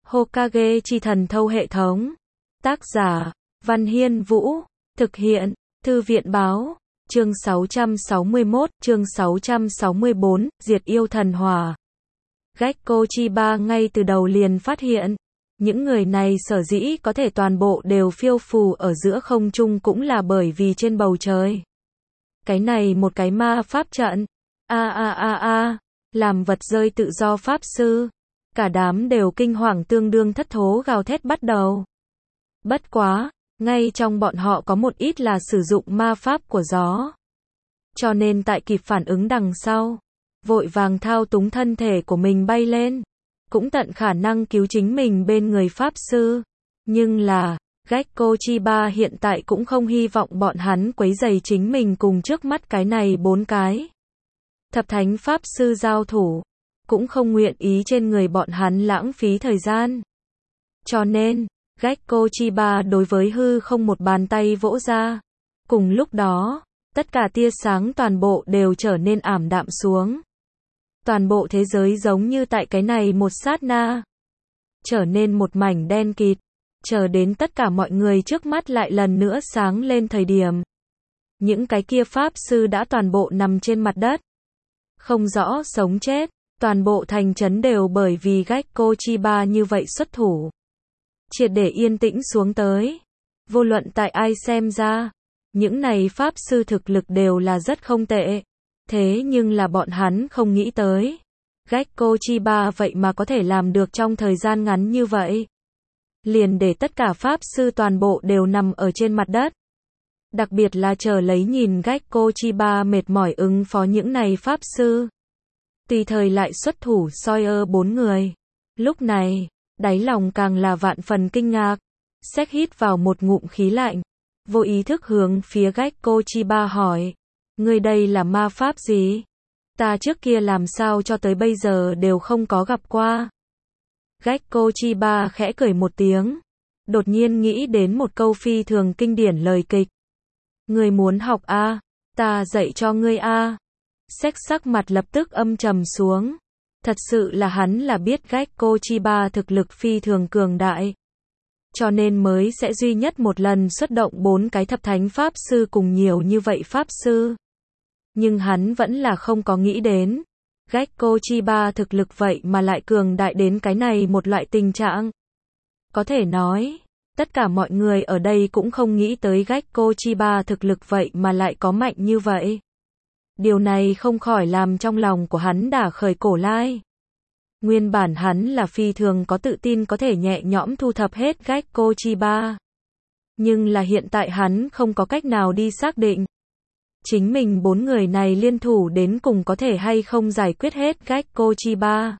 Hokage chi thần thâu hệ thống. Tác giả, Văn Hiên Vũ. Thực hiện, Thư viện báo. Chương 661, chương 664, Diệt yêu thần hỏa. Gekko Chiba ngay từ đầu liền phát hiện, những người này sở dĩ có thể toàn bộ đều phiêu phù ở giữa không trung cũng là bởi vì trên bầu trời. Cái này một cái ma pháp trận. Làm vật rơi tự do pháp sư. Cả đám đều kinh hoàng tương đương thất thố gào thét bắt đầu. Bất quá, ngay trong bọn họ có một ít là sử dụng ma pháp của gió. Cho nên tại kịp phản ứng đằng sau, vội vàng thao túng thân thể của mình bay lên, cũng tận khả năng cứu chính mình bên người pháp sư. Nhưng là, Gekko Chiba hiện tại cũng không hy vọng bọn hắn quấy rầy chính mình cùng trước mắt cái này 4 cái thập thánh pháp sư giao thủ, cũng không nguyện ý trên người bọn hắn lãng phí thời gian. Cho nên, Gekko Chiba đối với hư không một bàn tay vỗ ra. Cùng lúc đó, tất cả tia sáng toàn bộ đều trở nên ảm đạm xuống. Toàn bộ thế giới giống như tại cái này một sát na, trở nên một mảnh đen kịt, chờ đến tất cả mọi người trước mắt lại lần nữa sáng lên thời điểm. Những cái kia pháp sư đã toàn bộ nằm trên mặt đất. Không rõ sống chết, toàn bộ thành trấn đều bởi vì Gekko Chiba như vậy xuất thủ. Triệt để yên tĩnh xuống tới. Vô luận tại ai xem ra, những này pháp sư thực lực đều là rất không tệ. Thế nhưng là bọn hắn không nghĩ tới. Gekko Chiba vậy mà có thể làm được trong thời gian ngắn như vậy. Liền để tất cả pháp sư toàn bộ đều nằm ở trên mặt đất. Đặc biệt là chờ lấy nhìn Gekko Chiba mệt mỏi ứng phó những này pháp sư. Tùy thời lại xuất thủ Sawyer 4 người. Lúc này, đáy lòng càng là vạn phần kinh ngạc. Xét hít vào một ngụm khí lạnh. Vô ý thức hướng phía Gekko Chiba hỏi. Ngươi đây là ma pháp gì? Ta trước kia làm sao cho tới bây giờ đều không có gặp qua. Gekko Chiba khẽ cười một tiếng. Đột nhiên nghĩ đến một câu phi thường kinh điển lời kịch. Ngươi muốn học a? Ta dạy cho ngươi a. Xét sắc mặt lập tức âm trầm xuống. Thật sự là hắn là biết Gekko Chiba thực lực phi thường cường đại. Cho nên mới sẽ duy nhất một lần xuất động 4 cái thập thánh pháp sư cùng nhiều như vậy pháp sư. Nhưng hắn vẫn là không có nghĩ đến. Gekko Chiba thực lực vậy mà lại cường đại đến cái này một loại tình trạng. Có thể nói, tất cả mọi người ở đây cũng không nghĩ tới Gekko Chiba thực lực vậy mà lại có mạnh như vậy. Điều này không khỏi làm trong lòng của hắn đả khởi cổ lai. Nguyên bản hắn là phi thường có tự tin có thể nhẹ nhõm thu thập hết Gekko Chiba. Nhưng là hiện tại hắn không có cách nào đi xác định. Chính mình 4 người này liên thủ đến cùng có thể hay không giải quyết hết Gekko Chiba.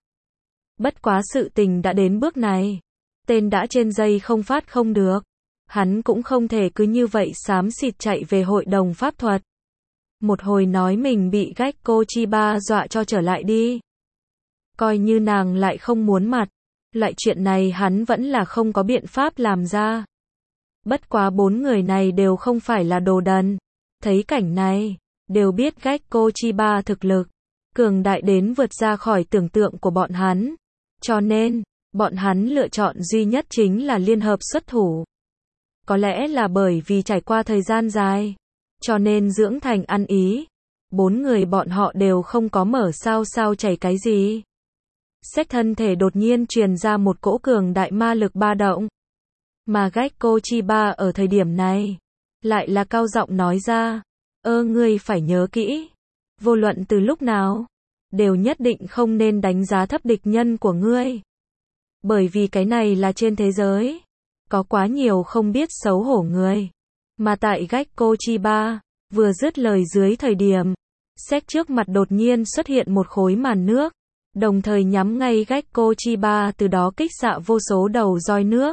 Bất quá sự tình đã đến bước này. Tên đã trên dây không phát không được. Hắn cũng không thể cứ như vậy xám xịt chạy về hội đồng pháp thuật. Một hồi nói mình bị Gekko Chiba dọa cho trở lại đi. Coi như nàng lại không muốn mặt. Loại chuyện này hắn vẫn là không có biện pháp làm ra. Bất quá 4 người này đều không phải là đồ đần. Thấy cảnh này, đều biết Gekko Chiba thực lực cường đại đến vượt ra khỏi tưởng tượng của bọn hắn. Cho nên, bọn hắn lựa chọn duy nhất chính là liên hợp xuất thủ. Có lẽ là bởi vì trải qua thời gian dài, cho nên dưỡng thành ăn ý. 4 người bọn họ đều không có mở sao chảy cái gì. Xét thân thể đột nhiên truyền ra một cỗ cường đại ma lực ba động. Mà Gekko Chiba ở thời điểm này, lại là cao giọng nói ra. Ngươi phải nhớ kỹ. Vô luận từ lúc nào, đều nhất định không nên đánh giá thấp địch nhân của ngươi. Bởi vì cái này là trên thế giới. Có quá nhiều không biết xấu hổ người. Mà tại Gekko Chiba, vừa dứt lời dưới thời điểm, xét trước mặt đột nhiên xuất hiện một khối màn nước. Đồng thời nhắm ngay Gekko Chiba từ đó kích xạ vô số đầu roi nước.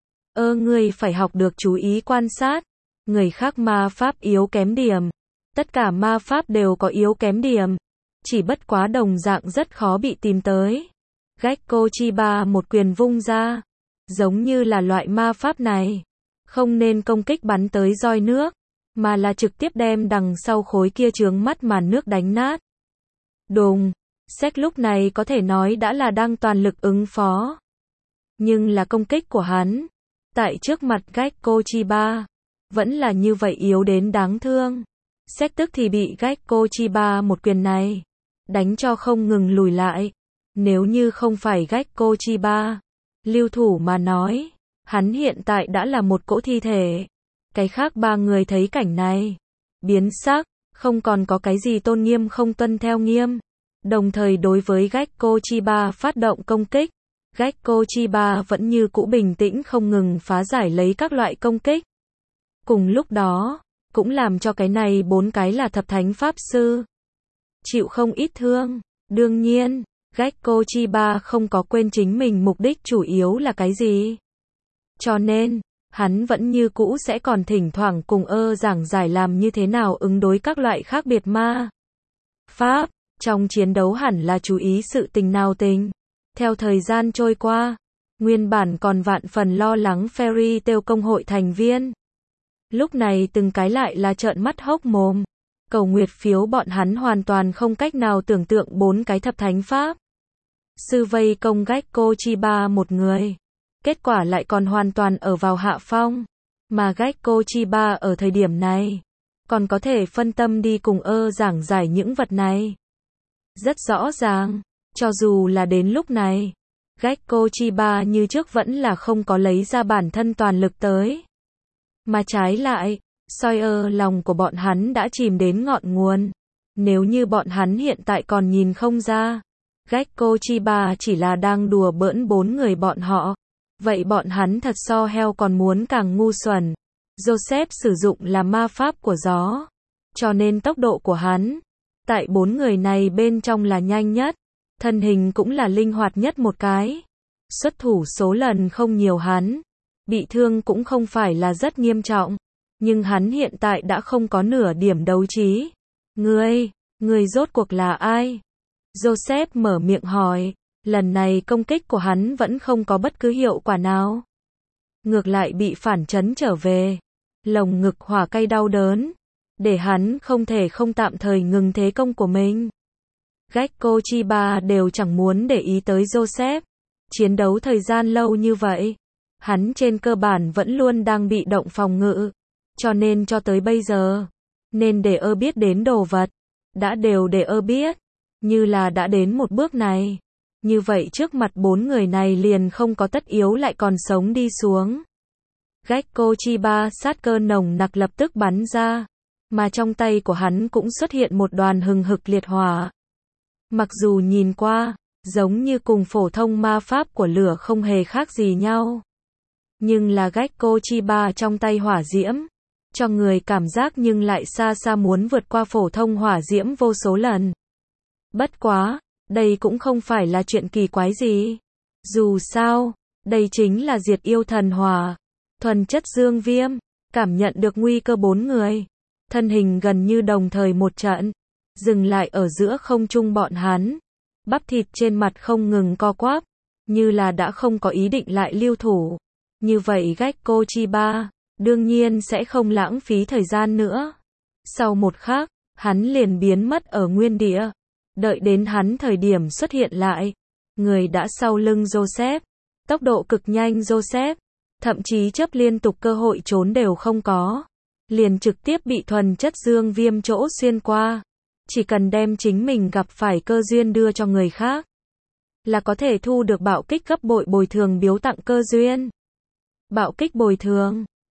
Ngươi phải học được chú ý quan sát. Người khác ma pháp yếu kém điểm. Tất cả ma pháp đều có yếu kém điểm. Chỉ bất quá đồng dạng rất khó bị tìm tới. Gekko Chiba một quyền vung ra. Giống như là loại ma pháp này. Không nên công kích bắn tới roi nước. Mà là trực tiếp đem đằng sau khối kia chướng mắt màn nước đánh nát. Đùng. Xét lúc này có thể nói đã là đang toàn lực ứng phó. Nhưng là công kích của hắn, tại trước mặt Gekko Chiba, vẫn là như vậy yếu đến đáng thương. Xét tức thì bị Gekko Chiba một quyền này, đánh cho không ngừng lùi lại. Nếu như không phải Gekko Chiba, lưu thủ mà nói, hắn hiện tại đã là một cỗ thi thể. Cái khác ba người thấy cảnh này, biến sắc, không còn có cái gì tôn nghiêm không tuân theo nghiêm. Đồng thời đối với Gekko Chiba phát động công kích. Gekko Chiba vẫn như cũ bình tĩnh không ngừng phá giải lấy các loại công kích. Cùng lúc đó, cũng làm cho cái này 4 cái là thập thánh pháp sư chịu không ít thương. Đương nhiên, Gekko Chiba không có quên chính mình mục đích chủ yếu là cái gì. Cho nên, hắn vẫn như cũ sẽ còn thỉnh thoảng cùng giảng giải làm như thế nào ứng đối các loại khác biệt ma pháp. Trong chiến đấu hẳn là chú ý sự tình nào tình. Theo thời gian trôi qua, nguyên bản còn vạn phần lo lắng Fairy Tail công hội thành viên. Lúc này từng cái lại là trợn mắt hốc mồm. Cầu nguyệt phiếu bọn hắn hoàn toàn không cách nào tưởng tượng 4 cái thập thánh pháp sư vây công Gekko Chiba một người. Kết quả lại còn hoàn toàn ở vào hạ phong. Mà Gekko Chiba ở thời điểm này, còn có thể phân tâm đi cùng giảng giải những vật này. Rất rõ ràng, cho dù là đến lúc này, Gekko Chiba như trước vẫn là không có lấy ra bản thân toàn lực tới. Mà trái lại, Sawyer lòng của bọn hắn đã chìm đến ngọn nguồn. Nếu như bọn hắn hiện tại còn nhìn không ra, Gekko Chiba chỉ là đang đùa bỡn 4 người bọn họ, vậy bọn hắn thật so heo còn muốn càng ngu xuẩn. Joseph sử dụng là ma pháp của gió, cho nên tốc độ của hắn tại 4 người này bên trong là nhanh nhất, thân hình cũng là linh hoạt nhất một cái. Xuất thủ số lần không nhiều, hắn bị thương cũng không phải là rất nghiêm trọng, nhưng hắn hiện tại đã không có nửa điểm đấu trí. Người rốt cuộc là ai? Joseph mở miệng hỏi, lần này công kích của hắn vẫn không có bất cứ hiệu quả nào. Ngược lại bị phản chấn trở về, lồng ngực hỏa cay đau đớn, để hắn không thể không tạm thời ngừng thế công của mình. Gekko Chiba đều chẳng muốn để ý tới Joseph. Chiến đấu thời gian lâu như vậy, hắn trên cơ bản vẫn luôn đang bị động phòng ngự, cho nên cho tới bây giờ, nên để biết đến đồ vật, đã đều để biết, như là đã đến một bước này. Như vậy trước mặt 4 người này liền không có tất yếu lại còn sống đi xuống. Gekko Chiba sát cơ nồng nặc lập tức bắn ra, mà trong tay của hắn cũng xuất hiện một đoàn hừng hực liệt hỏa. Mặc dù nhìn qua, giống như cùng phổ thông ma pháp của lửa không hề khác gì nhau, nhưng là Gekko Chiba trong tay hỏa diễm, cho người cảm giác nhưng lại xa xa muốn vượt qua phổ thông hỏa diễm vô số lần. Bất quá, đây cũng không phải là chuyện kỳ quái gì. Dù sao, đây chính là diệt yêu thần hỏa, thuần chất dương viêm. Cảm nhận được nguy cơ 4 người, thân hình gần như đồng thời một trận, dừng lại ở giữa không trung bọn hắn. Bắp thịt trên mặt không ngừng co quắp, như là đã không có ý định lại lưu thủ. Như vậy Gekko Chiba, đương nhiên sẽ không lãng phí thời gian nữa. Sau một khắc, hắn liền biến mất ở nguyên địa. Đợi đến hắn thời điểm xuất hiện lại, người đã sau lưng Joseph. Tốc độ cực nhanh Joseph, thậm chí chấp liên tục cơ hội trốn đều không có. Liền trực tiếp bị thuần chất dương viêm chỗ xuyên qua. Chỉ cần đem chính mình gặp phải cơ duyên đưa cho người khác, là có thể thu được bạo kích gấp bội bồi thường biếu tặng cơ duyên. Bạo kích bồi thường,